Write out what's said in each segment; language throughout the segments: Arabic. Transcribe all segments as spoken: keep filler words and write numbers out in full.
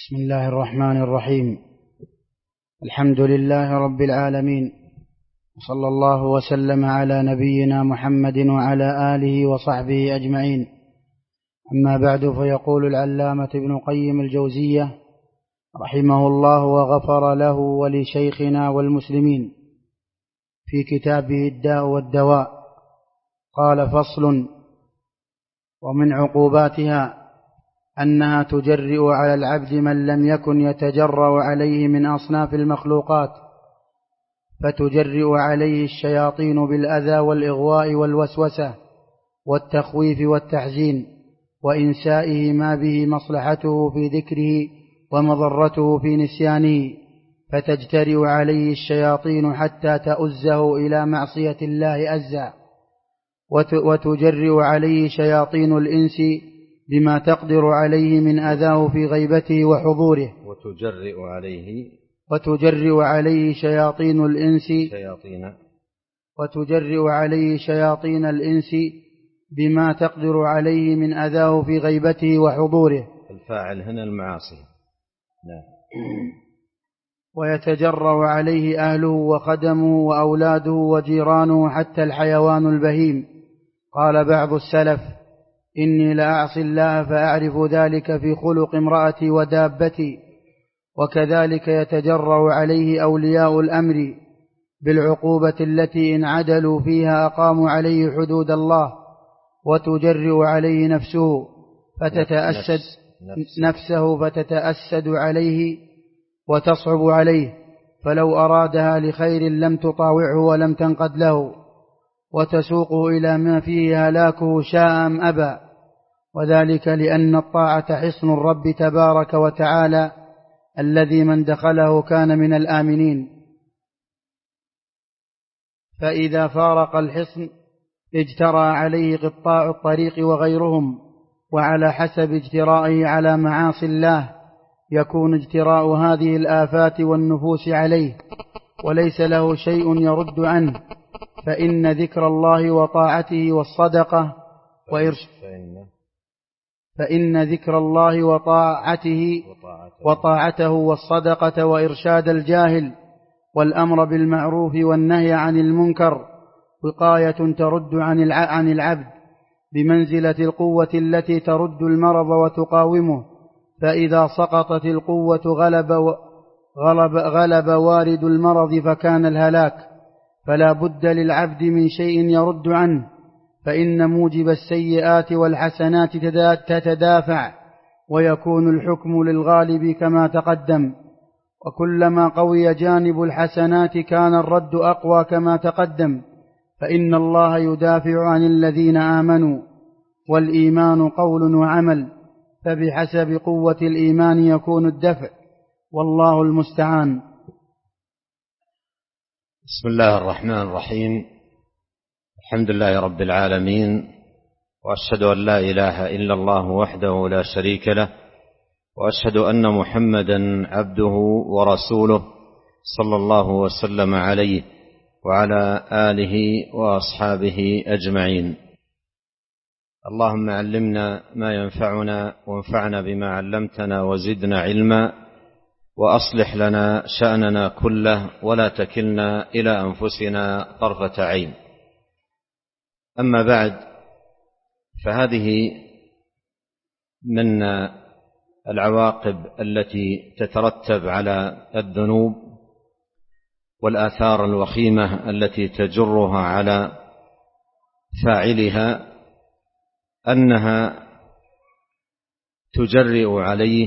بسم الله الرحمن الرحيم. الحمد لله رب العالمين، وصلى الله وسلم على نبينا محمد وعلى آله وصحبه أجمعين. أما بعد، فيقول العلامة ابن قيم الجوزية رحمه الله وغفر له ولشيخنا والمسلمين في كتابه الداء والدواء، قال: فصل: ومن عقوباتها أنها تجرئ على العبد من لم يكن يتجرأ عليه من أصناف المخلوقات، فتجرئ عليه الشياطين بالأذى والإغواء والوسوسة والتخويف والتحزين وإنسائه ما به مصلحته في ذكره ومضرته في نسيانه، فتجترئ عليه الشياطين حتى تؤزه إلى معصية الله أزا، وتجرئ عليه شياطين الإنس بما تقدر عليه من أذاه في غيبته وحضوره، وتجرئ عليه وتجرئ عليه شياطين الإنس شياطين وتجرئ عليه شياطين الإنس بما تقدر عليه من أذاه في غيبته وحضوره. الفاعل هنا المعاصي. نعم. ويتجرأ عليه أهله وخدمه وأولاده وجيرانه حتى الحيوان البهيم. قال بعض السلف: إني لأعصي الله فأعرف ذلك في خلق امرأتي ودابتي. وكذلك يتجرأ عليه أولياء الأمر بالعقوبة التي إن عدلوا فيها أقاموا عليه حدود الله، وتجرئ عليه نفسه فتتأسد نفسه فتتأسد عليه وتصعب عليه، فلو أرادها لخير لم تطاوعه ولم تنقد له، وتسوقه إلى ما فيه هلاكه شاء أم أبى. وذلك لأن الطاعة حصن الرب تبارك وتعالى الذي من دخله كان من الآمنين، فإذا فارق الحصن اجترى عليه قطاع الطريق وغيرهم، وعلى حسب اجترائه على معاصي الله يكون اجتراء هذه الآفات والنفوس عليه، وليس له شيء يرد عنه، فإن ذكر الله وطاعته والصدقة وإرش فإن ذكر الله وطاعته وطاعته والصدقة وإرشاد الجاهل والأمر بالمعروف والنهي عن المنكر وقاية ترد عن العبد بمنزلة القوة التي ترد المرض وتقاومه، فإذا سقطت القوة غلب, غلب, غلب وارد المرض فكان الهلاك. فلا بد للعبد من شيء يرد عنه، فإن موجب السيئات والحسنات تتدافع، ويكون الحكم للغالب كما تقدم، وكلما قوي جانب الحسنات كان الرد أقوى كما تقدم، فإن الله يدافع عن الذين آمنوا، والإيمان قول وعمل، فبحسب قوة الإيمان يكون الدفع، والله المستعان. بسم الله الرحمن الرحيم. الحمد لله رب العالمين، وأشهد أن لا إله إلا الله وحده لا شريك له، وأشهد أن محمدا عبده ورسوله صلى الله وسلم عليه وعلى آله وأصحابه أجمعين. اللهم علمنا ما ينفعنا وانفعنا بما علمتنا وزدنا علما، وأصلح لنا شأننا كله ولا تكلنا إلى أنفسنا طرفة عين. أما بعد، فهذه من العواقب التي تترتب على الذنوب والآثار الوخيمة التي تجرها على فاعلها، أنها تجرئ عليه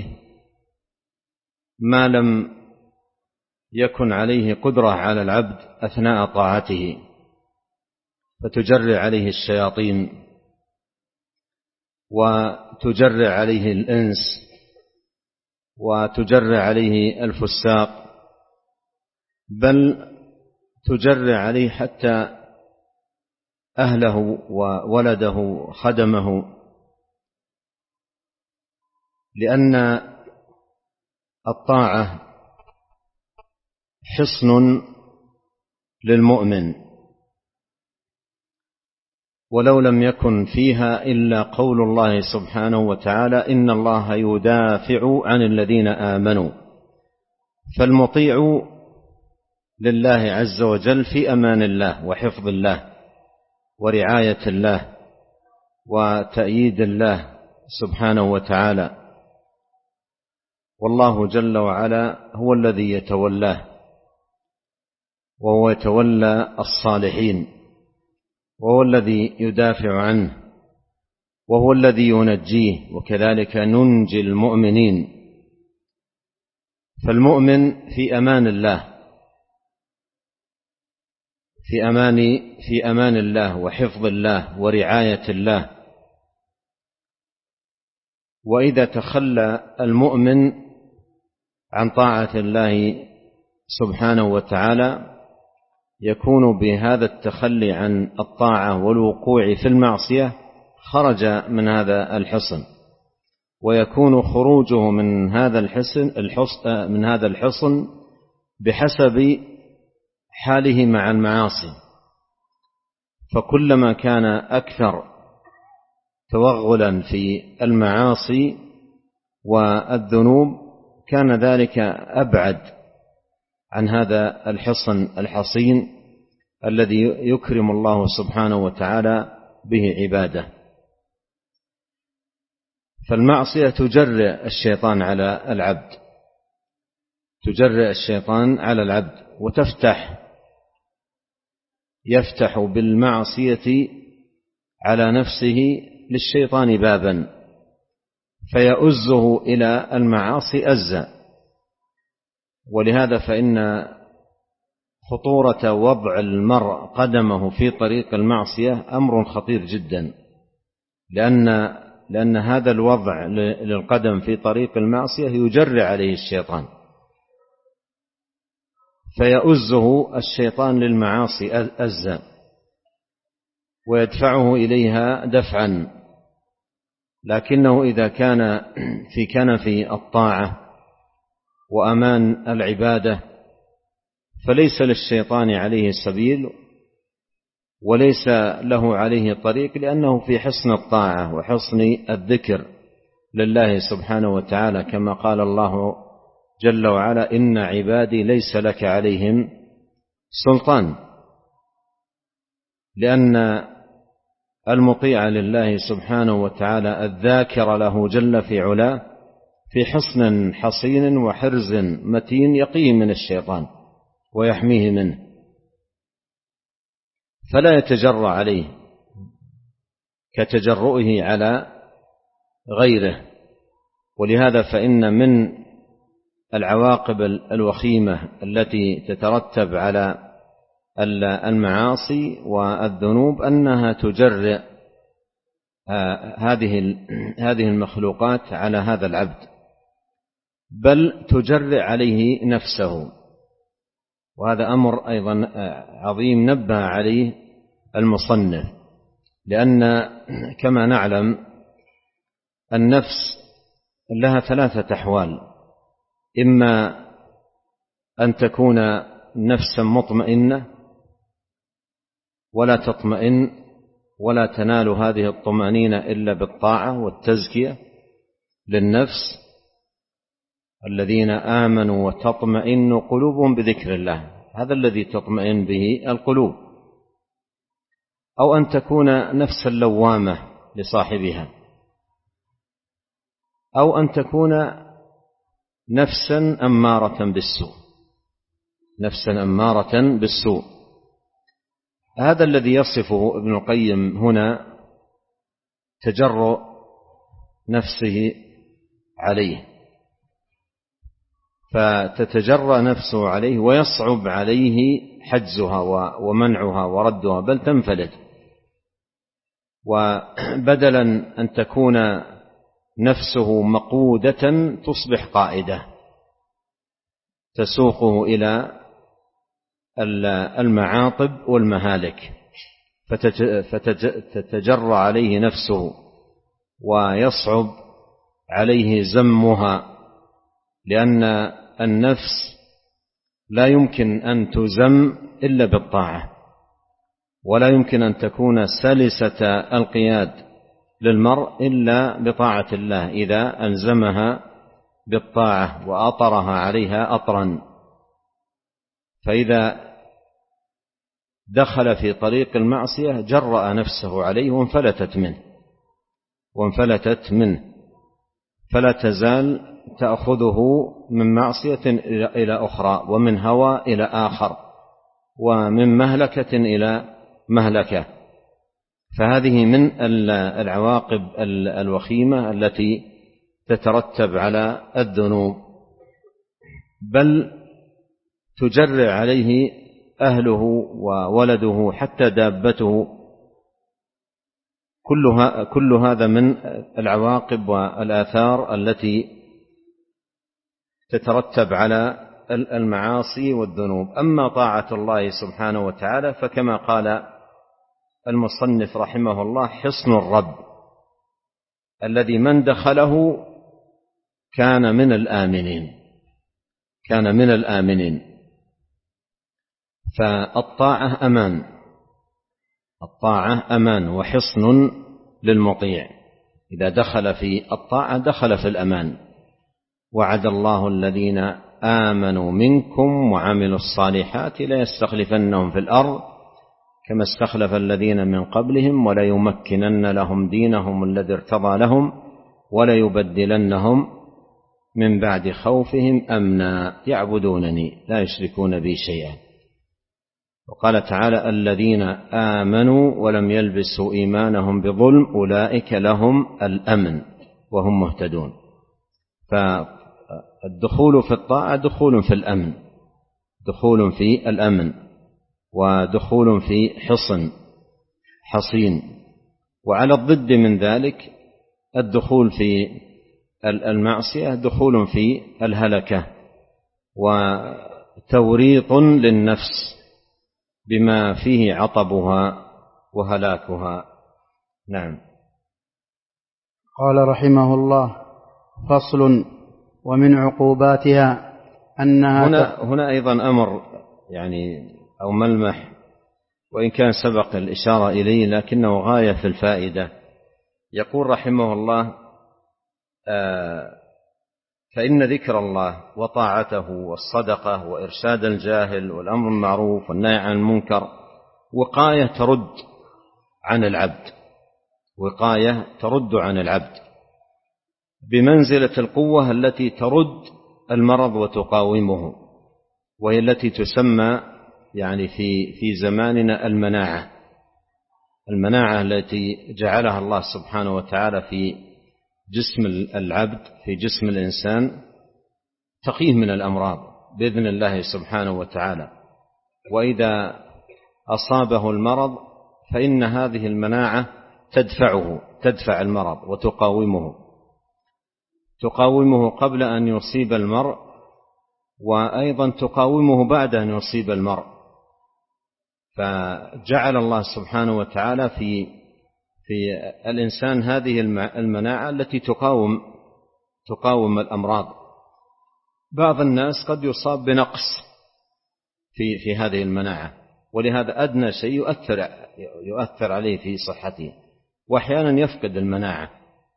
ما لم يكن عليه قدرة على العبد أثناء طاعته، فتجرئ عليه الشياطين، وتجرئ عليه الإنس، وتجرئ عليه الفساق، بل تجرئ عليه حتى أهله وولده خدمه، لأن الطاعة حصن للمؤمن، ولو لم يكن فيها إلا قول الله سبحانه وتعالى إن الله يدافع عن الذين آمنوا. فالمطيع لله عز وجل في أمان الله وحفظ الله ورعاية الله وتأييد الله سبحانه وتعالى، والله جل وعلا هو الذي يتولاه، وهو يتولى الصالحين، وهو الذي يدافع عنه، وهو الذي ينجيه، وكذلك ننجي المؤمنين. فالمؤمن في أمان الله، في أمان في أمان الله وحفظ الله ورعاية الله. وإذا تخلى المؤمن عن طاعة الله سبحانه وتعالى يكون بهذا التخلي عن الطاعة والوقوع في المعصية خرج من هذا الحصن، ويكون خروجه من هذا الحصن من هذا الحصن بحسب حاله مع المعاصي. فكلما كان أكثر توغلا في المعاصي والذنوب كان ذلك أبعد عن هذا الحصن الحصين الذي يكرم الله سبحانه وتعالى به عباده. فالمعصية تجرئ الشيطان على العبد، تجرئ الشيطان على العبد وتفتح يفتح بالمعصية على نفسه للشيطان بابا فيؤزه إلى المعاصي أزا. ولهذا فإن خطورة وضع المرء قدمه في طريق المعصية أمر خطير جدا، لأن لأن هذا الوضع للقدم في طريق المعصية يجري عليه الشيطان، فيؤزه الشيطان للمعاصي أزا ويدفعه إليها دفعا. لكنه إذا كان في كنف الطاعة وأمان العبادة فليس للشيطان عليه سبيل وليس له عليه طريق، لأنه في حسن الطاعة وحسن الذكر لله سبحانه وتعالى، كما قال الله جل وعلا إن عبادي ليس لك عليهم سلطان. لأن المطيع لله سبحانه وتعالى الذاكر له جل في علاه في حصن حصين وحرز متين يقيه من الشيطان ويحميه منه، فلا يتجرأ عليه كتجرؤه على غيره. ولهذا فإن من العواقب الوخيمة التي تترتب على المعاصي والذنوب أنها تجرئ هذه هذه المخلوقات على هذا العبد، بل تجرئ عليه نفسه. وهذا أمر أيضا عظيم نبه عليه المصنف، لأن كما نعلم النفس لها ثلاثة أحوال: إما أن تكون نفسا مطمئنة ولا تطمئن ولا تنال هذه الطمأنينة إلا بالطاعة والتزكية للنفس، الذين آمنوا وتطمئن قلوبهم بذكر الله، هذا الذي تطمئن به القلوب. أو أن تكون نفسا لوامة لصاحبها، أو أن تكون نفسا أمارة بالسوء، نفسا أمارة بالسوء. هذا الذي يصفه ابن القيم هنا تجرؤ نفسه عليه، فتتجرأ نفسه عليه ويصعب عليه حجزها ومنعها وردها، بل تنفلت. وبدلا أن تكون نفسه مقودة تصبح قائدة تسوقه إلى المعاطب والمهالك، فتتجرأ عليه نفسه ويصعب عليه زمها، لأن النفس لا يمكن أن تزم إلا بالطاعة، ولا يمكن أن تكون سلسة القياد للمرء إلا بطاعة الله إذا ألزمها بالطاعة وأطرها عليها أطرا. فإذا دخل في طريق المعصية جرأ نفسه عليه وانفلتت منه وانفلتت منه فلا تزال تأخذه من معصية إلى أخرى، ومن هوى إلى آخر، ومن مهلكة إلى مهلكة. فهذه من العواقب الوخيمة التي تترتب على الذنوب، بل تجرع عليه أهله وولده حتى دابته. كلها كل هذا من العواقب والآثار التي تترتب على المعاصي والذنوب. أما طاعة الله سبحانه وتعالى فكما قال المصنف رحمه الله: حصن الرب الذي من دخله كان من الآمنين كان من الآمنين فالطاعة أمان الطاعة أمان وحصن للمطيع. إذا دخل في الطاعة دخل في الأمان. وعد الله الذين آمنوا منكم وعملوا الصالحات ليستخلفنهم في الأرض كما استخلف الذين من قبلهم وليمكنن لهم دينهم الذي ارتضى لهم وليبدلنهم من بعد خوفهم أمنا يعبدونني لا يشركون بي شيئا. وقال تعالى: الذين آمنوا ولم يلبسوا إيمانهم بظلم أولئك لهم الأمن وهم مهتدون. فالدخول في الطاعة دخول في الأمن دخول في الأمن ودخول في حصن حصين. وعلى الضد من ذلك الدخول في المعصية دخول في الهلكة وتوريط للنفس بما فيه عطبها وهلاكها. نعم. قال رحمه الله: فصل: ومن عقوباتها أنها هنا, هنا أيضا أمر يعني أو ملمح، وإن كان سبق الإشارة إليه لكنه غاية في الفائدة. يقول رحمه الله: آه فإن ذكر الله وطاعته والصدقة وإرشاد الجاهل والأمر بالمعروف والنهي عن المنكر وقاية ترد عن العبد وقاية ترد عن العبد بمنزلة القوة التي ترد المرض وتقاومه، وهي التي تسمى يعني في في زماننا المناعة المناعة التي جعلها الله سبحانه وتعالى في جسم العبد في جسم الإنسان تقيه من الأمراض بإذن الله سبحانه وتعالى. وإذا أصابه المرض فإن هذه المناعة تدفعه تدفع المرض وتقاومه تقاومه قبل أن يصيب المرء، وأيضا تقاومه بعد أن يصيب المرء. فجعل الله سبحانه وتعالى في في الإنسان هذه المناعة التي تقاوم تقاوم الأمراض. بعض الناس قد يصاب بنقص في في هذه المناعة، ولهذا أدنى شيء يؤثر يؤثر عليه في صحته، وأحيانا يفقد المناعة.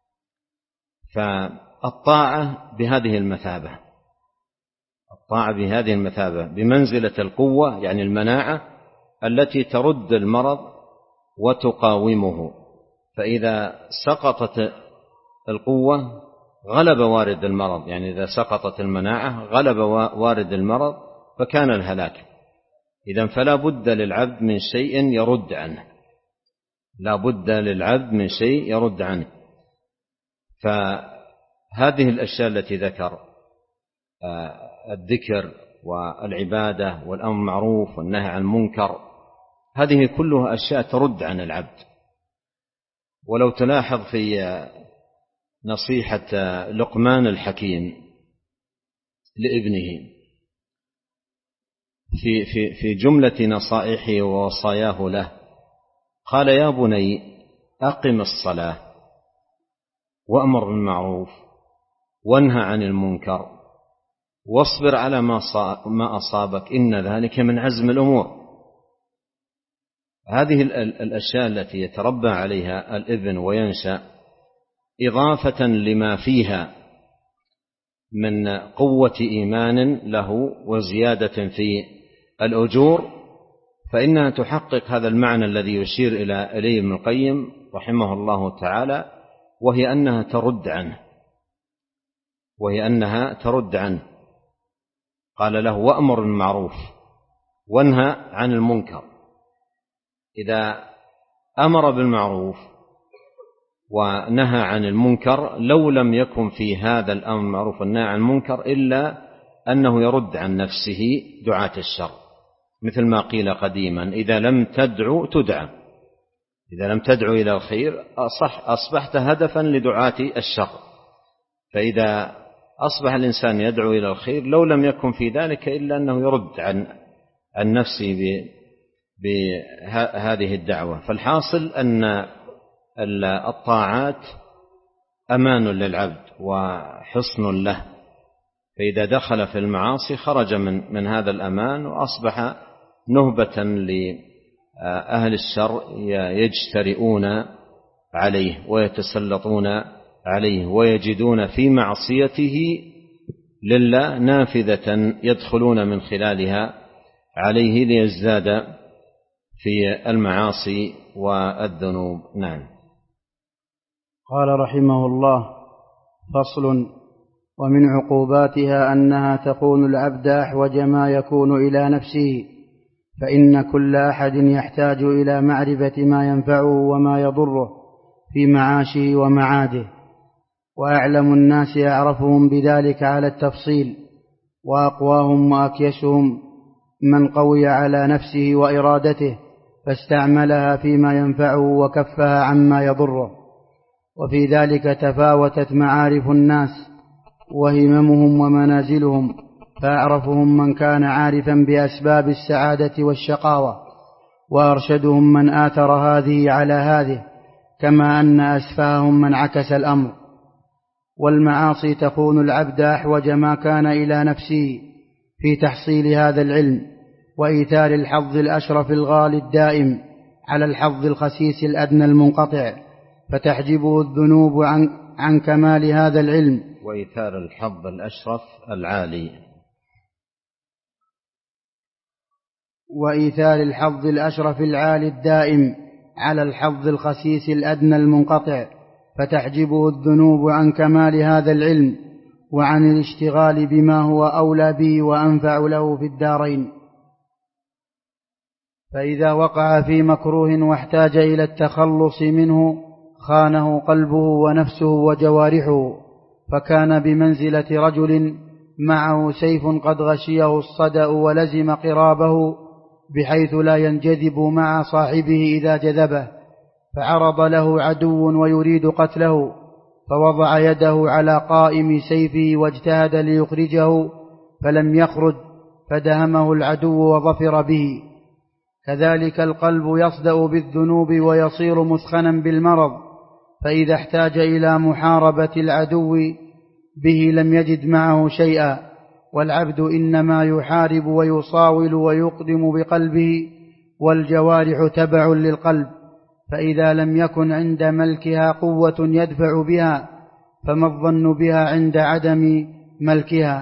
فالطاعة بهذه المثابة الطاعة بهذه المثابة بمنزلة القوة، يعني المناعة التي ترد المرض وتقاومه. فإذا سقطت القوة غلب وارد المرض، يعني إذا سقطت المناعة غلب وارد المرض فكان الهلاك. إذن فلا بد للعبد من شيء يرد عنه لا بد للعبد من شيء يرد عنه. فهذه الأشياء التي ذكر الذكر والعبادة والأمر بالمعروف والنهي عن المنكر هذه كلها أشياء ترد عن العبد. ولو تلاحظ في نصيحة لقمان الحكيم لابنه في في في جملة نصائحه ووصاياه له قال: يا بني أقم الصلاة وأمر بالمعروف وانهى عن المنكر واصبر على ما أصابك إن ذلك من عزم الأمور. هذه الأشياء التي يتربى عليها الابن وينشأ إضافة لما فيها من قوة إيمان له وزيادة في الأجور، فإنها تحقق هذا المعنى الذي يشير إليه ابن القيم رحمه الله تعالى، وهي أنها ترد عنه وهي أنها ترد عنه قال له: وأمر بالمعروف وانهى عن المنكر. إذا أمر بالمعروف ونهى عن المنكر لو لم يكن في هذا الأمر بالمعروف والنهي عن المنكر إلا أنه يرد عن نفسه دعاة الشر، مثل ما قيل قديما: إذا لم تدعو تدعى، إذا لم تدعو إلى الخير أصح أصبحت هدفا لدعاة الشر. فإذا أصبح الإنسان يدعو إلى الخير لو لم يكن في ذلك إلا أنه يرد عن عن نفسه بهذه الدعوة. فالحاصل أن الطاعات أمان للعبد وحصن له، فإذا دخل في المعاصي خرج من من هذا الأمان وأصبح نهبة لأهل الشر يجترئون عليه ويتسلطون عليه ويجدون في معصيته لله نافذة يدخلون من خلالها عليه ليزداد في المعاصي والذنوب. نعم. قال رحمه الله: فصل: ومن عقوباتها أنها تكون العبد أحوج ما يكون إلى نفسه، فإن كل أحد يحتاج إلى معرفة ما ينفعه وما يضره في معاشه ومعاده، وأعلم الناس أعرفهم بذلك على التفصيل، وأقواهم وأكيسهم من قوي على نفسه وإرادته فاستعملها فيما ينفعه وكفها عما يضره. وفي ذلك تفاوتت معارف الناس وهممهم ومنازلهم، فأعرفهم من كان عارفا بأسباب السعادة والشقاوة، وأرشدهم من آثر هذه على هذه، كما أن أسفاهم من عكس الأمر. والمعاصي تكون العبد أحوج ما كان إلى نفسه في تحصيل هذا العلم، وإيثار الحظ الأشرف الغالي الدائم على الحظ الخسيس الأدنى المنقطع، فتحجبه الذنوب عن, عن كمال هذا العلم. وإيثار الحظ الأشرف العالي وإيثار الحظ الأشرف العالي الدائم على الحظ الخسيس الأدنى المنقطع، فتحجبه الذنوب عن كمال هذا العلم وعن الاشتغال بما هو أولى به وأنفع له في الدارين. فإذا وقع في مكروه واحتاج إلى التخلص منه خانه قلبه ونفسه وجوارحه، فكان بمنزلة رجل معه سيف قد غشيه الصدأ ولزم قرابه بحيث لا ينجذب مع صاحبه إذا جذبه، فعرض له عدو ويريد قتله، فوضع يده على قائم سيفه واجتهد ليخرجه فلم يخرج، فدهمه العدو وظفر به. كذلك القلب يصدأ بالذنوب ويصير مثخنا بالمرض، فإذا احتاج إلى محاربة العدو به لم يجد معه شيئا. والعبد إنما يحارب ويصاول ويقدم بقلبه، والجوارح تبع للقلب، فإذا لم يكن عند ملكها قوة يدفع بها فما الظن بها عند عدم ملكها.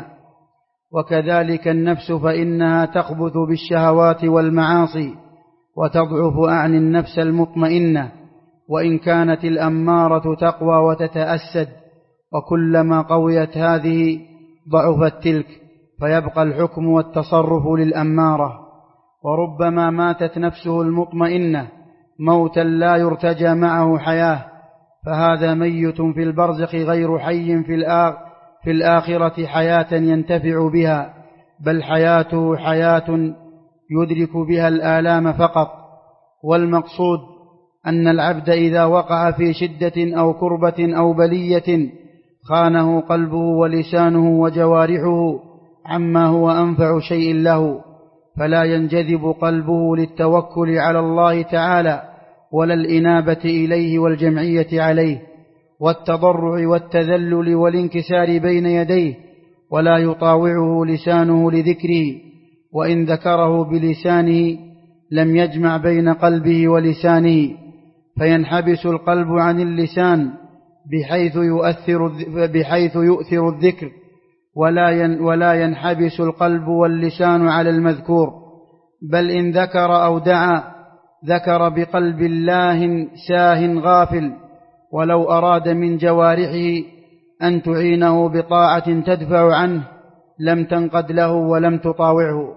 وكذلك النفس، فإنها تخبث بالشهوات والمعاصي وتضعف أعني النفس المطمئنة، وإن كانت الأمارة تقوى وتتأسد، وكلما قويت هذه ضعفت تلك، فيبقى الحكم والتصرف للأمارة. وربما ماتت نفسه المطمئنة موتا لا يرتجى معه حياة، فهذا ميت في البرزخ غير حي في الآخرة في الآخرة حياة ينتفع بها، بل حياته حياة يدرك بها الآلام فقط. والمقصود أن العبد إذا وقع في شدة أو كربة أو بلية خانه قلبه ولسانه وجوارحه عما هو أنفع شيء له، فلا ينجذب قلبه للتوكل على الله تعالى ولا الإنابة إليه والجمعية عليه والتضرع والتذلل والانكسار بين يديه، ولا يطاوعه لسانه لذكره، وإن ذكره بلسانه لم يجمع بين قلبه ولسانه، فينحبس القلب عن اللسان بحيث يؤثر, بحيث يؤثر الذكر، ولا ولا ينحبس القلب واللسان على المذكور، بل إن ذكر أو دعا ذكر بقلب الله ساه غافل، ولو أراد من جوارحه أن تعينه بطاعة تدفع عنه لم تنقد له ولم تطاوعه.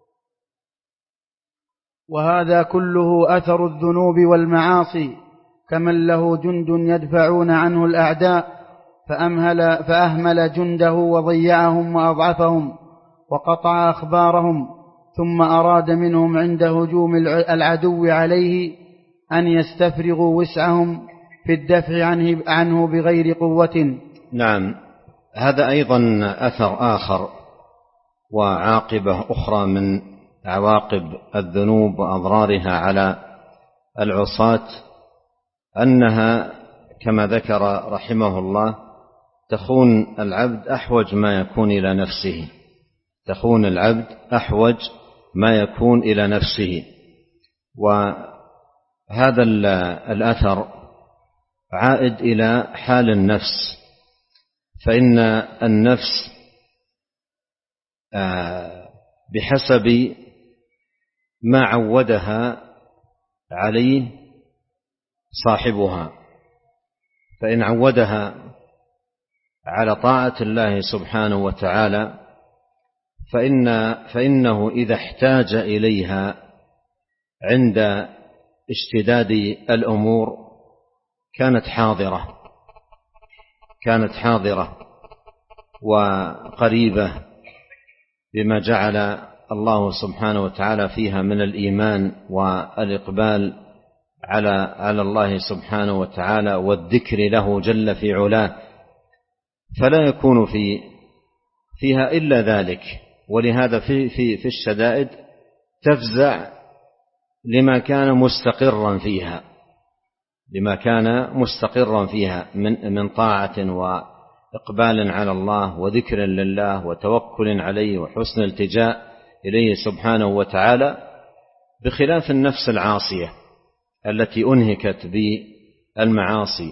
وهذا كله أثر الذنوب والمعاصي، كمن له جند يدفعون عنه الأعداء فأمهل, فأهمل جنده وضيعهم وأضعفهم وقطع أخبارهم، ثم أراد منهم عند هجوم العدو عليه أن يستفرغوا وسعهم في الدفع عنه, عنه بغير قوة. نعم، هذا أيضا أثر آخر وعاقبة أخرى من عواقب الذنوب وأضرارها على العصاة، أنها كما ذكر رحمه الله تخون العبد أحوج ما يكون إلى نفسه، تخون العبد أحوج ما يكون إلى نفسه. وهذا الأثر عائد إلى حال النفس، فإن النفس بحسب ما عودها عليه صاحبها، فإن عودها على طاعة الله سبحانه وتعالى فإن فإنه إذا احتاج إليها عند اشتداد الأمور كانت حاضرة كانت حاضرة وقريبة بما جعل الله سبحانه وتعالى فيها من الإيمان والإقبال على على الله سبحانه وتعالى والذكر له جل في علاه، فلا يكون في فيها إلا ذلك. ولهذا في في في الشدائد تفزع لما كان مستقرا فيها لما كان مستقرا فيها من من طاعة وإقبال على الله وذكر لله وتوكل عليه وحسن التجاء إليه سبحانه وتعالى، بخلاف النفس العاصية التي أنهكت بالمعاصي،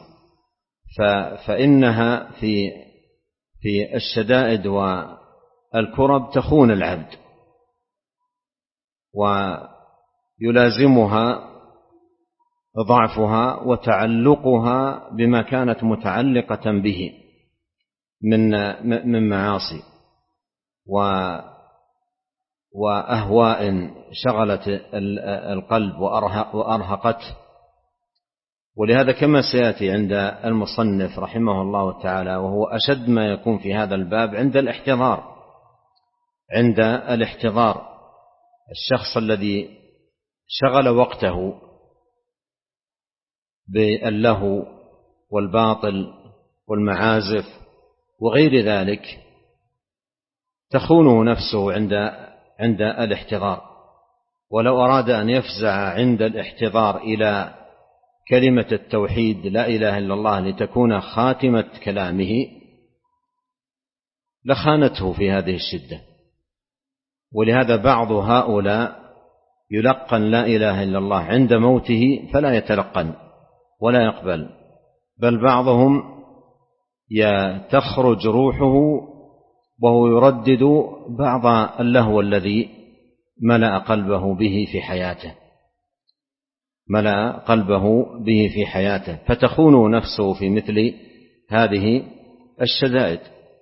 فإنها في في الشدائد والكرب تخون العبد ويلازمها ضعفها وتعلقها بما كانت متعلقة به من من معاصي وأهواء شغلت القلب وأرهقته. ولهذا كما سيأتي عند المصنف رحمه الله تعالى، وهو أشد ما يكون في هذا الباب عند الاحتضار عند الاحتضار الشخص الذي شغل وقته باللهو والباطل والمعازف وغير ذلك تخونه نفسه عند عند الاحتضار. ولو أراد أن يفزع عند الاحتضار إلى كلمة التوحيد لا إله إلا الله لتكون خاتمة كلامه لخانته في هذه الشدة. ولهذا بعض هؤلاء يلقن لا إله إلا الله عند موته فلا يتلقن ولا يقبل، بل بعضهم تخرج روحه وهو يردد بعض اللهو الذي ملأ قلبه به في حياته ملأ قلبه به في حياته فتخون نفسه في مثل هذه الشدائد.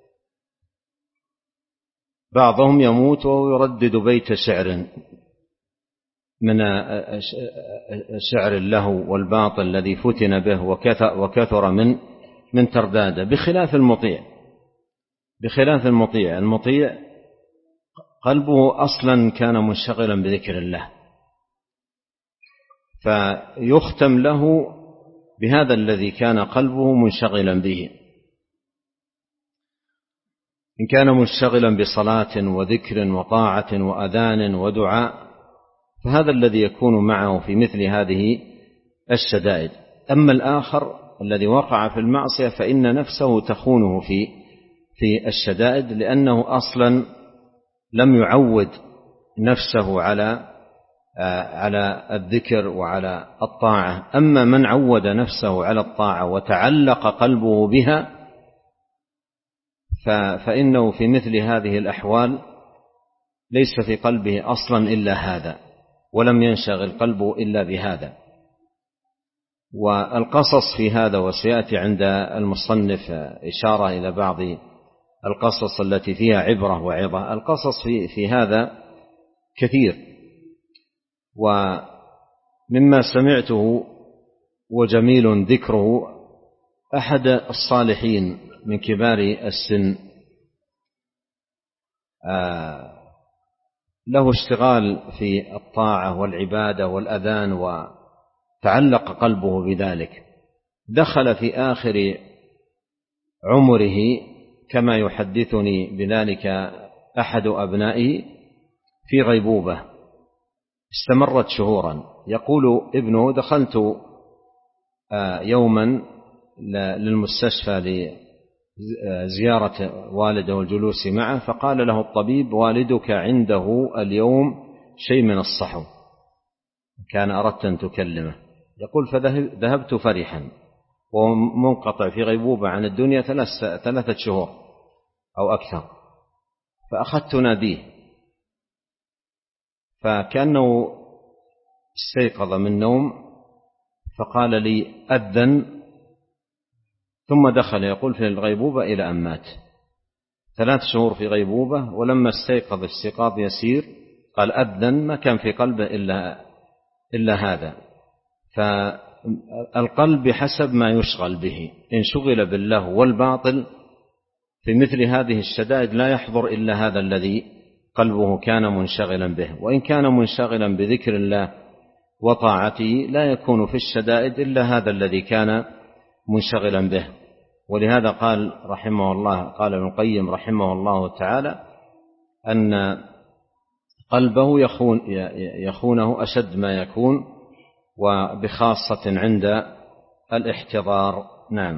بعضهم يموت وهو يردد بيت شعر من شعر اللهو والباطل الذي فتن به وكثر من من ترداده، بخلاف المطيع بخلاف المطيع المطيع قلبه أصلا كان منشغلا بذكر الله، فيختم له بهذا الذي كان قلبه منشغلا به. إن كان منشغلا بصلاة وذكر وطاعة وأذان ودعاء فهذا الذي يكون معه في مثل هذه الشدائد. أما الآخر الذي وقع في المعصية فإن نفسه تخونه في في الشدائد، لأنه أصلا لم يعود نفسه على على الذكر وعلى الطاعة. أما من عود نفسه على الطاعة وتعلق قلبه بها فإنه في مثل هذه الأحوال ليس في قلبه أصلا إلا هذا، ولم ينشغل قلبه إلا بهذا. والقصص في هذا، وسيأتي عند المصنف إشارة إلى بعض القصص التي فيها عبرة وعظة، القصص في, في هذا كثير. ومما سمعته وجميل ذكره، أحد الصالحين من كبار السن له اشتغال في الطاعة والعبادة والأذان وتعلق قلبه بذلك، دخل في آخر عمره كما يحدثني بذلك أحد أبنائه في غيبوبة استمرت شهورا. يقول ابنه: دخلت يوما للمستشفى لزيارة والده والجلوس معه، فقال له الطبيب: والدك عنده اليوم شيء من الصحو، كان أردت أن تكلمه. يقول: فذهبت فرحا ومنقطع في غيبوبة عن الدنيا ثلاثة شهور أو أكثر، فأخذت ناديه، فكأنه استيقظ من نوم فقال لي: أذن، ثم دخل يقول في الغيبوبة إلى أن مات. ثلاث شهور في غيبوبة، ولما استيقظ استيقاظ يسير قال أذن، ما كان في قلبه إلا, إلا هذا. فالقلب بحسب ما يشغل به، إن شغل بالله والباطل في مثل هذه الشدائد لا يحضر إلا هذا الذي قلبه كان منشغلا به، وإن كان منشغلا بذكر الله وطاعته لا يكون في الشدائد إلا هذا الذي كان منشغلا به. ولهذا قال رحمه الله، قال ابن القيم رحمه الله تعالى أن قلبه يخون يخونه أشد ما يكون، وبخاصة عند الاحتضار. نعم.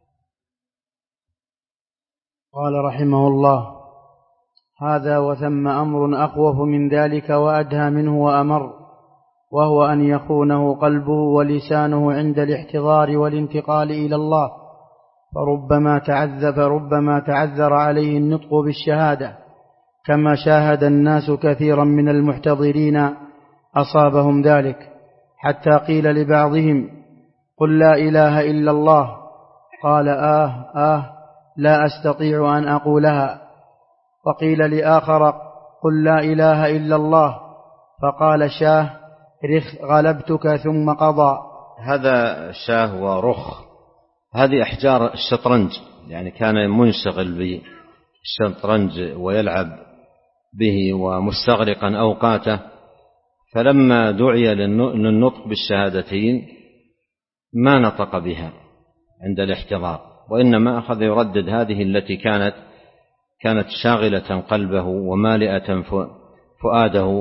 قال رحمه الله: هذا وثم أمر أخوف من ذلك وأدهى منه وأمر، وهو أن يخونه قلبه ولسانه عند الاحتضار والانتقال إلى الله، فربما تعذب فربما تعذر عليه النطق بالشهادة، كما شاهد الناس كثيرا من المحتضرين أصابهم ذلك، حتى قيل لبعضهم: قل لا إله إلا الله، قال: آه آه لا أستطيع أن أقولها. وقيل لآخر: قل لا إله إلا الله، فقال: شاه رخ غلبتك ثم قضى. هذا شاه ورخ، هذه أحجار الشطرنج، يعني كان منشغل بالشطرنج ويلعب به ومستغرقا أوقاته، فلما دعي للنطق بالشهادتين ما نطق بها عند الاحتضار، وإنما أخذ يردد هذه التي كانت كانت شاغلة قلبه ومالئة فؤاده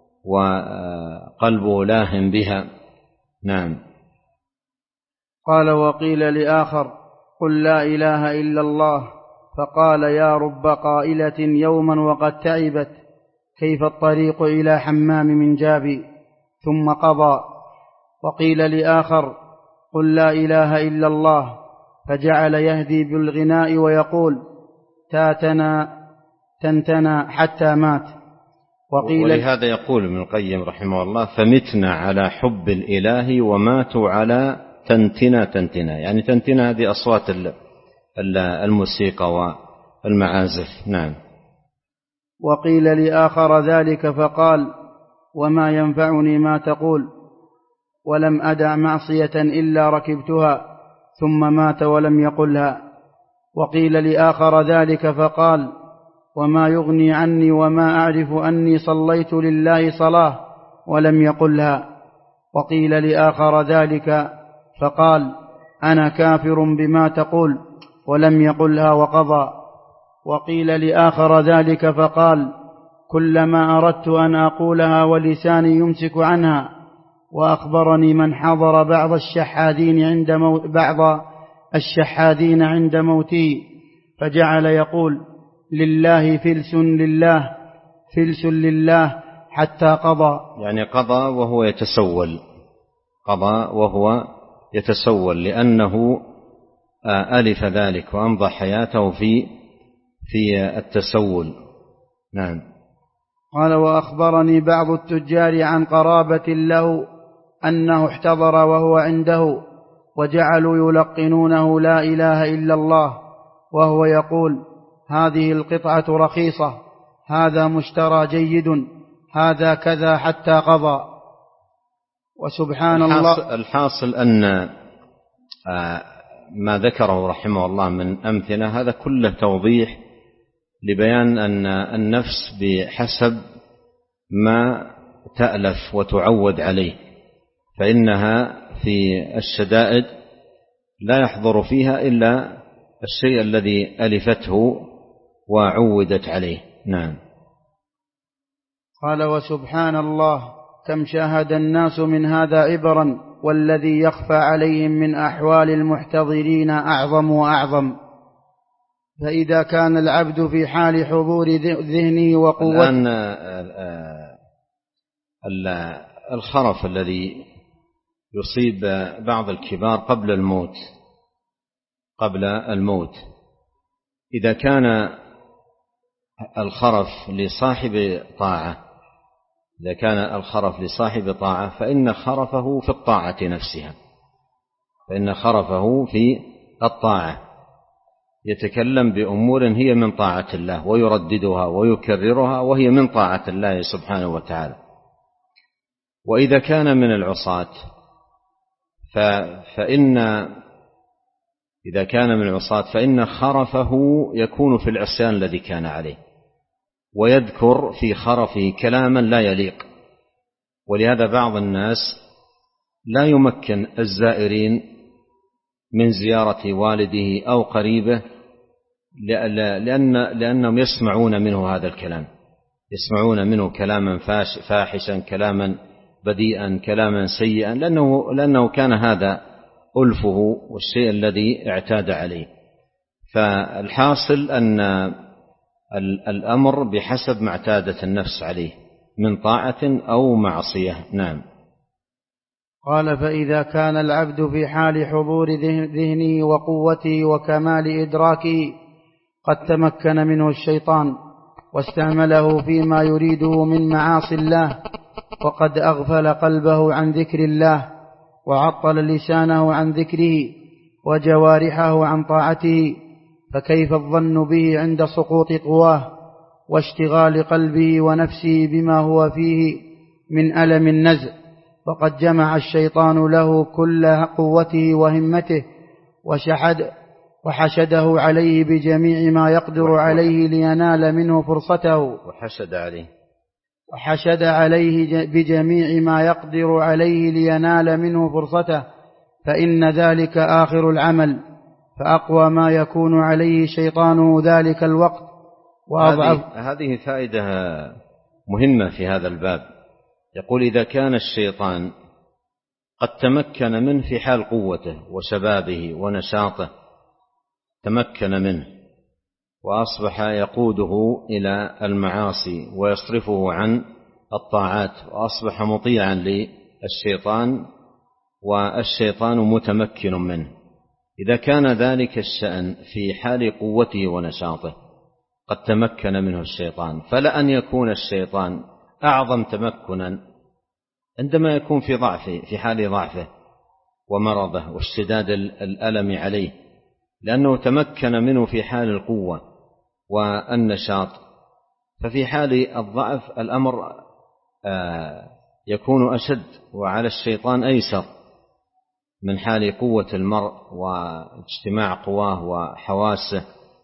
وقلبه لاهٍ بها. نعم. قال: وقيل لآخر: قل لا إله إلا الله، فقال: يا رب قائلة يوما وقد تعبت، كيف الطريق إلى حمام من جابي، ثم قضى. وقيل لآخر: قل لا إله إلا الله، فجعل يهدي بالغناء ويقول: تاتنا تنتنا حتى مات. وقيل ولهذا يقول ابن القيم رحمه الله: فمتنا على حب الإله وماتوا على تنتنا تنتنا، يعني تنتنا هذه أصوات الموسيقى والمعازف. نعم. وقيل لآخر ذلك فقال: وما ينفعني ما تقول، ولم أدع معصية إلا ركبتها، ثم مات ولم يقلها. وقيل لآخر ذلك فقال: وما يغني عني وما أعرف أني صليت لله صلاة ولم يقلها. وقيل لآخر ذلك فقال: أنا كافر بما تقول، ولم يقلها وقضى. وقيل لآخر ذلك فقال: كلما أردت أن أقولها ولساني يمسك عنها. وأخبرني من حضر بعض الشحاذين عند موت بعض الشحاذين عند موته، فجعل يقول: لله فلس لله فلس لله، حتى قضى. يعني قضى وهو يتسول، قضى وهو يتسول لأنه ألف ذلك وأمضى حياته في في التسول. نعم. قال: وأخبرني بعض التجار عن قرابة له أنه احتضر وهو عنده وجعلوا يلقنونه لا إله إلا الله وهو يقول: هذه القطعة رخيصة، هذا مشترى جيد، هذا كذا، حتى قضى. وسبحان الحاصل الله. الحاصل أن ما ذكره رحمه الله من أمثلة هذا كله توضيح لبيان أن النفس بحسب ما تألف وتعود عليه، فإنها في الشدائد لا يحضر فيها إلا الشيء الذي ألفته وعودت عليه. نعم. قال: وسبحان الله، كم شاهد الناس من هذا عبرا، والذي يخفى عليهم من أحوال المحتضرين أعظم وأعظم. فإذا كان العبد في حال حضور ذهنه وقوته. الآن الخرف الذي يصيب بعض الكبار قبل الموت قبل الموت إذا كان الخرف لصاحب طاعة إذا كان الخرف لصاحب طاعة فإن خرفه في الطاعة نفسها فإن خرفه في الطاعة يتكلم بأمور هي من طاعة الله ويرددها ويكررها وهي من طاعة الله سبحانه وتعالى. وإذا كان من العصاة فإن إذا كان من العصاة فإن خرفه يكون في العصيان الذي كان عليه ويذكر في خرفه كلاما لا يليق. ولهذا بعض الناس لا يمكن الزائرين من زيارة والده أو قريبه لأن لأنهم يسمعون منه هذا الكلام يسمعون منه كلاما فاحشا، كلاما بديئا، كلاما سيئا، لأنه, لأنه كان هذا ألفه والشيء الذي اعتاد عليه. فالحاصل أن الأمر بحسب ما اعتادت النفس عليه من طاعة أو معصية. نعم. قال: فإذا كان العبد في حال حضور ذهنه وقوته وكمال إدراكه قد تمكن منه الشيطان واستعمله فيما يريده من معاصي الله، وقد أغفل قلبه عن ذكر الله وعطل لسانه عن ذكره وجوارحه عن طاعته، فكيف الظن به عند سقوط قواه واشتغال قلبه ونفسه بما هو فيه من ألم النزع؟ وقد جمع الشيطان له كل قوته وهمته وشحد وحشده عليه بجميع ما يقدر عليه لينال منه فرصته وحشد عليه وحشد عليه بجميع ما يقدر عليه لينال منه فرصته، فإن ذلك آخر العمل، فأقوى ما يكون عليه شيطانه ذلك الوقت وأضعف. هذه فائدة مهمة في هذا الباب. يقول: إذا كان الشيطان قد تمكن منه في حال قوته وشبابه ونشاطه، تمكن منه وأصبح يقوده إلى المعاصي ويصرفه عن الطاعات وأصبح مطيعا للشيطان والشيطان متمكن منه. إذا كان ذلك الشأن في حال قوته ونشاطه قد تمكن منه الشيطان، فلأن يكون الشيطان أعظم تمكنا عندما يكون في ضعفه في حال ضعفه ومرضه واشتداد الألم عليه، لأنه تمكن منه في حال القوة والنشاط. ففي حال الضعف الأمر يكون أشد وعلى الشيطان أيسر من حال قوة المرء واجتماع قواه وحواسه.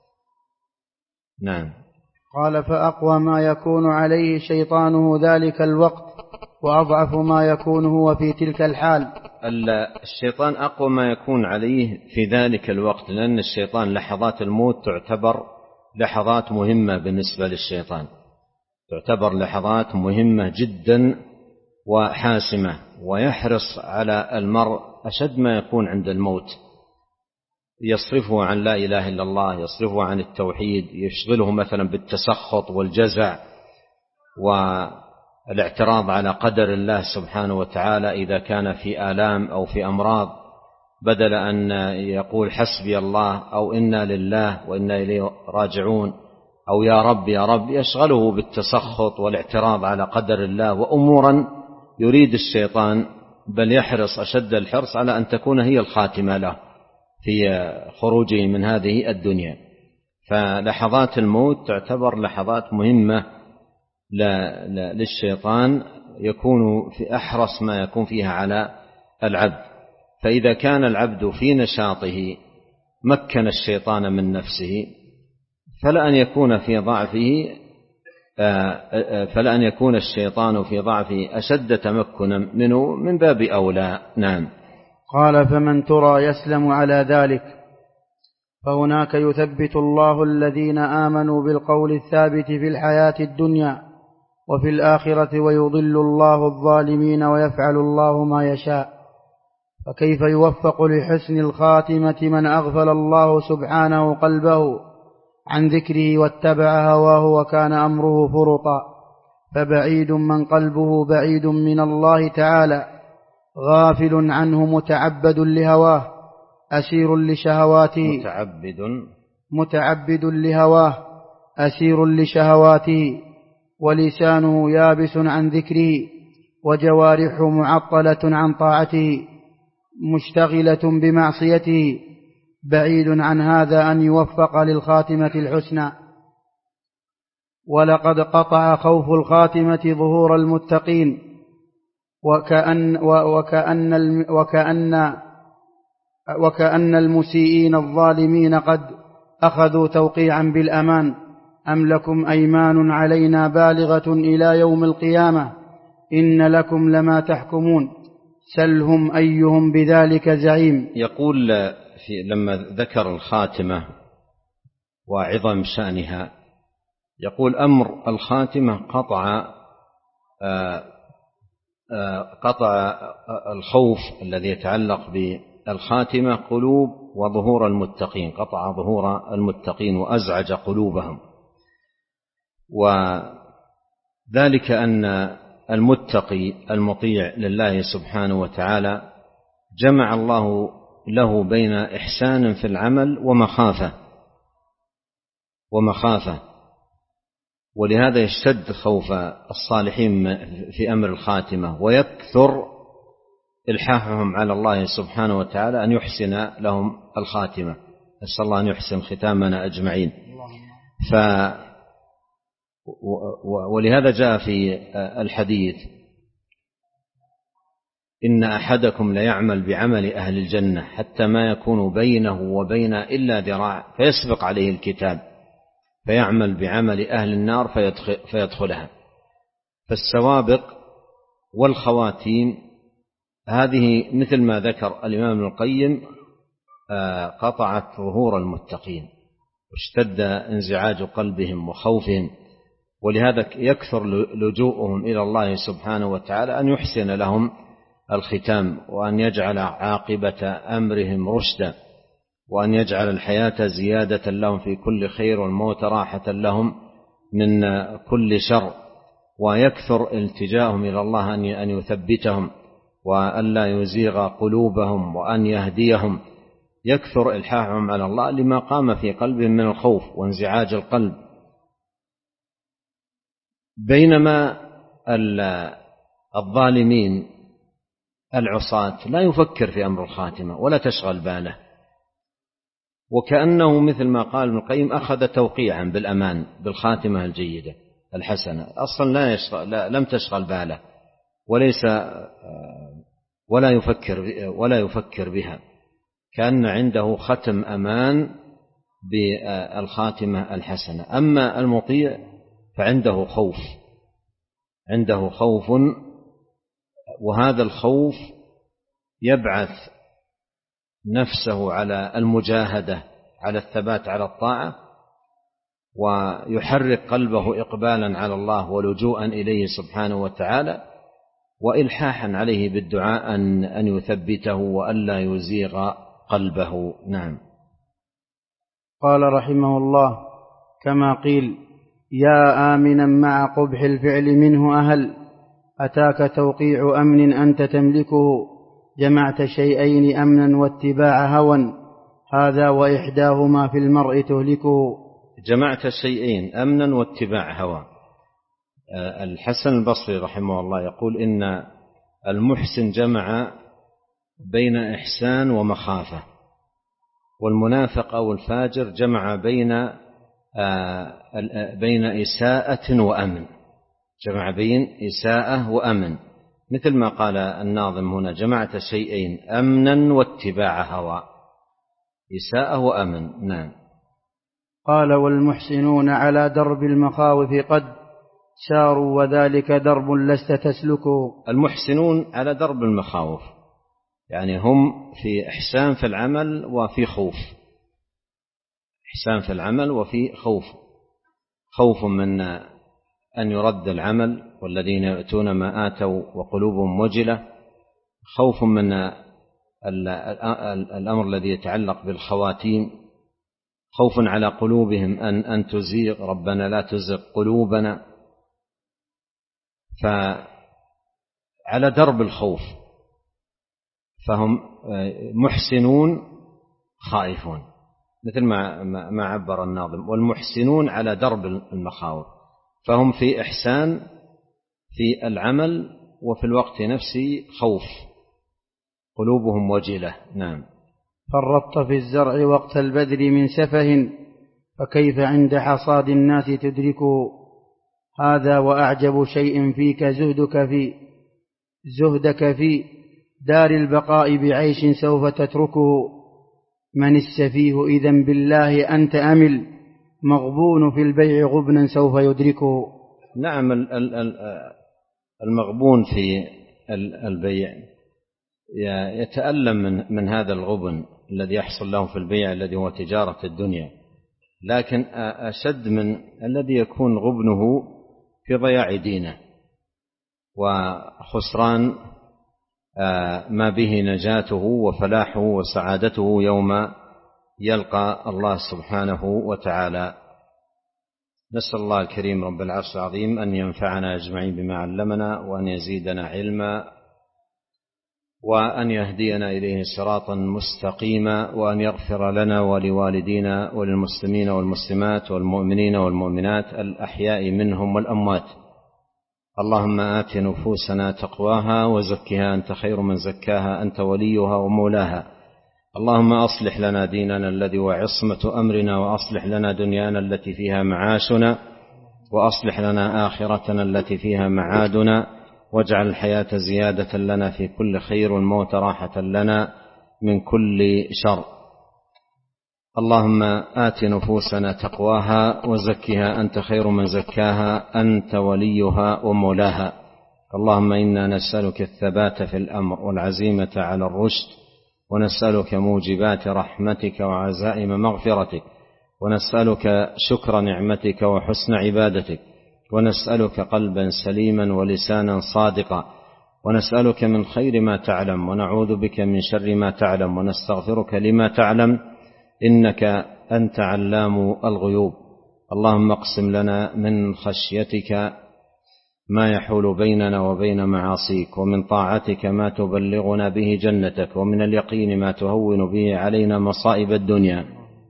نعم. قال: فأقوى ما يكون عليه شيطانه ذلك الوقت وأضعف ما يكون هو في تلك الحال. الشيطان أقوى ما يكون عليه في ذلك الوقت، لأن الشيطان لحظات الموت تعتبر لحظات مهمة بالنسبة للشيطان، تعتبر لحظات مهمة جدا وحاسمة، ويحرص على المرء أشد ما يكون عند الموت، يصرفه عن لا إله إلا الله، يصرفه عن التوحيد، يشغله مثلا بالتسخط والجزع الاعتراض على قدر الله سبحانه وتعالى إذا كان في آلام أو في أمراض، بدل أن يقول حسبي الله أو إنا لله وإنا إليه راجعون أو يا رب يا رب، يشغله بالتسخط والاعتراض على قدر الله، وأمورا يريد الشيطان بل يحرص أشد الحرص على أن تكون هي الخاتمة له في خروجه من هذه الدنيا. فلحظات الموت تعتبر لحظات مهمة للشيطان، يكون في أحرص ما يكون فيها على العبد. فإذا كان العبد في نشاطه مكن الشيطان من نفسه، فلا أن يكون في ضعفه فلا أن يكون الشيطان في ضعفه أشد تمكنا منه من باب أولى. نعم. قال: فمن ترى يسلم على ذلك؟ فهناك يثبت الله الذين آمنوا بالقول الثابت في الحياة الدنيا وفي الآخرة، ويضل الله الظالمين ويفعل الله ما يشاء. فكيف يوفق لحسن الخاتمة من أغفل الله سبحانه قلبه عن ذكره واتبع هواه وكان أمره فرطا؟ فبعيد من قلبه بعيد من الله تعالى، غافل عنه، متعبد لهواه، أسير لشهواته متعبد متعبد لهواه أسير لشهواته، ولسانه يابس عن ذكره، وجوارحه معطلة عن طاعته، مشتغلة بمعصيته. بعيد عن هذا أن يوفق للخاتمة الحسنى. ولقد قطع خوف الخاتمة ظهور المتقين، وكأن, وكأن, وكأن, وكأن المسيئين الظالمين قد أخذوا توقيعا بالأمان. أم لكم أيمان علينا بالغة إلى يوم القيامة، إن لكم لما تحكمون، سلهم أيهم بذلك زعيم. يقول في لما ذكر الخاتمة وعظم شأنها، يقول: أمر الخاتمة قطع قطع الخوف الذي يتعلق بالخاتمة قلوب وظهور المتقين، قطع ظهور المتقين وأزعج قلوبهم. وذلك أن المتقي المطيع لله سبحانه وتعالى جمع الله له بين إحسان في العمل ومخافة ومخافة ولهذا يشتد خوف الصالحين في أمر الخاتمة، ويكثر إلحاحهم على الله سبحانه وتعالى أن يحسن لهم الخاتمة. أسأل الله أن يحسن ختامنا أجمعين. ف ولهذا جاء في الحديث: إن أحدكم ليعمل بعمل أهل الجنة حتى ما يكون بينه وبين إلا ذراع فيسبق عليه الكتاب فيعمل بعمل أهل النار فيدخل فيدخلها. فالسوابق والخواتيم هذه مثل ما ذكر الإمام ابن القيم قطعت ظهور المتقين واشتد انزعاج قلبهم وخوفهم، ولهذا يكثر لجوءهم إلى الله سبحانه وتعالى أن يحسن لهم الختام، وأن يجعل عاقبة أمرهم رشدا، وأن يجعل الحياة زيادة لهم في كل خير والموت راحة لهم من كل شر، ويكثر التجاءهم إلى الله أن يثبتهم وأن لا يزيغ قلوبهم وأن يهديهم. يكثر إلحاحهم على الله لما قام في قلبهم من الخوف وانزعاج القلب. بينما الظالمين العصاة لا يفكر في أمر الخاتمة ولا تشغل باله، وكأنه مثل ما قال ابن القيم أخذ توقيعا بالأمان بالخاتمة الجيدة الحسنة، أصلا لا يشغل لا لم تشغل باله وليس ولا يفكر ولا يفكر بها، كأن عنده ختم أمان بالخاتمة الحسنة. أما المطيع فعنده خوف عنده خوف وهذا الخوف يبعث نفسه على المجاهدة على الثبات على الطاعة، ويحرك قلبه إقبالا على الله ولجوءا إليه سبحانه وتعالى، وإلحاحا عليه بالدعاء أن, أن يثبته وألا يزيغ قلبه. نعم. قال رحمه الله: كما قيل: يا آمنا مع قبح الفعل منه أهل، أتاك توقيع أمن أنت تملكه، جمعت شيئين أمنا واتباع هوى، هذا وإحداهما في المرء تهلكه. جمعت شيئين أمنا واتباع هوى. الحسن البصري رحمه الله يقول إن المحسن جمع بين إحسان ومخافة، والمنافق أو الفاجر جمع بين بين إساءة وأمن، جمع بين إساءة وأمن، مثل ما قال الناظم هنا: جمعت شيئين أمنا واتباع هوى، إساءة وأمن. نعم. قال: والمحسنون على درب المخاوف قد ساروا، وذلك درب لست تسلكه. المحسنون على درب المخاوف، يعني هم في إحسان في العمل وفي خوف، إحسان في العمل وفي خوف، خوف من أن يرد العمل، والذين يؤتون ما آتوا وقلوبهم وجلة، خوف من الأمر الذي يتعلق بالخواتيم، خوف على قلوبهم أن أن تزيغ، ربنا لا تزغ قلوبنا، فعلى درب الخوف، فهم محسنون خائفون، مثل ما ما عبر الناظم: والمحسنون على درب المخاوف، فهم في إحسان في العمل وفي الوقت نفسه خوف، قلوبهم وجلة. نعم. فرطت في الزرع وقت البذر من سفه، فكيف عند حصاد الناس تدركه، هذا وأعجب شيء فيك زهدك في زهدك في دار البقاء بعيش سوف تتركه، من السفيه إذن بالله أنت أمل، مغبون في البيع غبنا سوف يدركه. نعم، المغبون في البيع يتألم من من هذا الغبن الذي يحصل له في البيع الذي هو تجارة الدنيا، لكن أشد من الذي يكون غبنه في ضياع دينه وخسران ما به نجاته وفلاحه وسعادته يوم يلقى الله سبحانه وتعالى. نسأل الله الكريم رب العرش العظيم أن ينفعنا أجمعين بما علمنا، وأن يزيدنا علما، وأن يهدينا إليه صراطا مستقيما، وأن يغفر لنا ولوالدينا وللمسلمين والمسلمات والمؤمنين والمؤمنات الأحياء منهم والأموات. اللهم آت نفوسنا تقواها وزكها أنت خير من زكاها، أنت وليها ومولاها. اللهم أصلح لنا ديننا الذي هو عصمة أمرنا، وأصلح لنا دنيانا التي فيها معاشنا، وأصلح لنا آخرتنا التي فيها معادنا، واجعل الحياة زيادة لنا في كل خير، والموت راحة لنا من كل شر. اللهم آت نفوسنا تقواها وزكها أنت خير من زكاها، أنت وليها ومولاها. اللهم إنا نسألك الثبات في الأمر والعزيمة على الرشد، ونسألك موجبات رحمتك وعزائم مغفرتك، ونسألك شكر نعمتك وحسن عبادتك، ونسألك قلبا سليما ولسانا صادقا، ونسألك من خير ما تعلم، ونعوذ بك من شر ما تعلم، ونستغفرك لما تعلم، إنك أنت علام الغيوب. اللهم اقسم لنا من خشيتك ما يحول بيننا وبين معاصيك، ومن طاعتك ما تبلغنا به جنتك، ومن اليقين ما تهون به علينا مصائب الدنيا.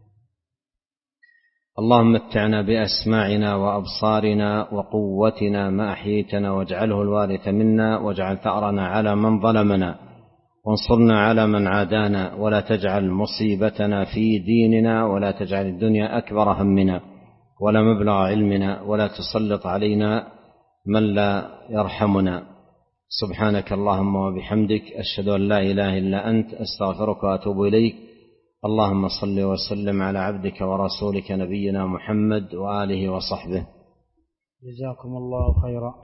اللهم متعنا بأسماعنا وأبصارنا وقوتنا ما أحييتنا، واجعله الوارث منا، واجعل ثأرنا على من ظلمنا، وانصرنا على من عادانا، ولا تجعل مصيبتنا في ديننا، ولا تجعل الدنيا أكبر همنا ولا مبلغ علمنا، ولا تسلط علينا من لا يرحمنا. سبحانك اللهم وبحمدك، أشهد أن لا إله إلا أنت، أستغفرك وأتوب إليك. اللهم صل وسلم على عبدك ورسولك نبينا محمد وآله وصحبه. جزاكم الله خيرا.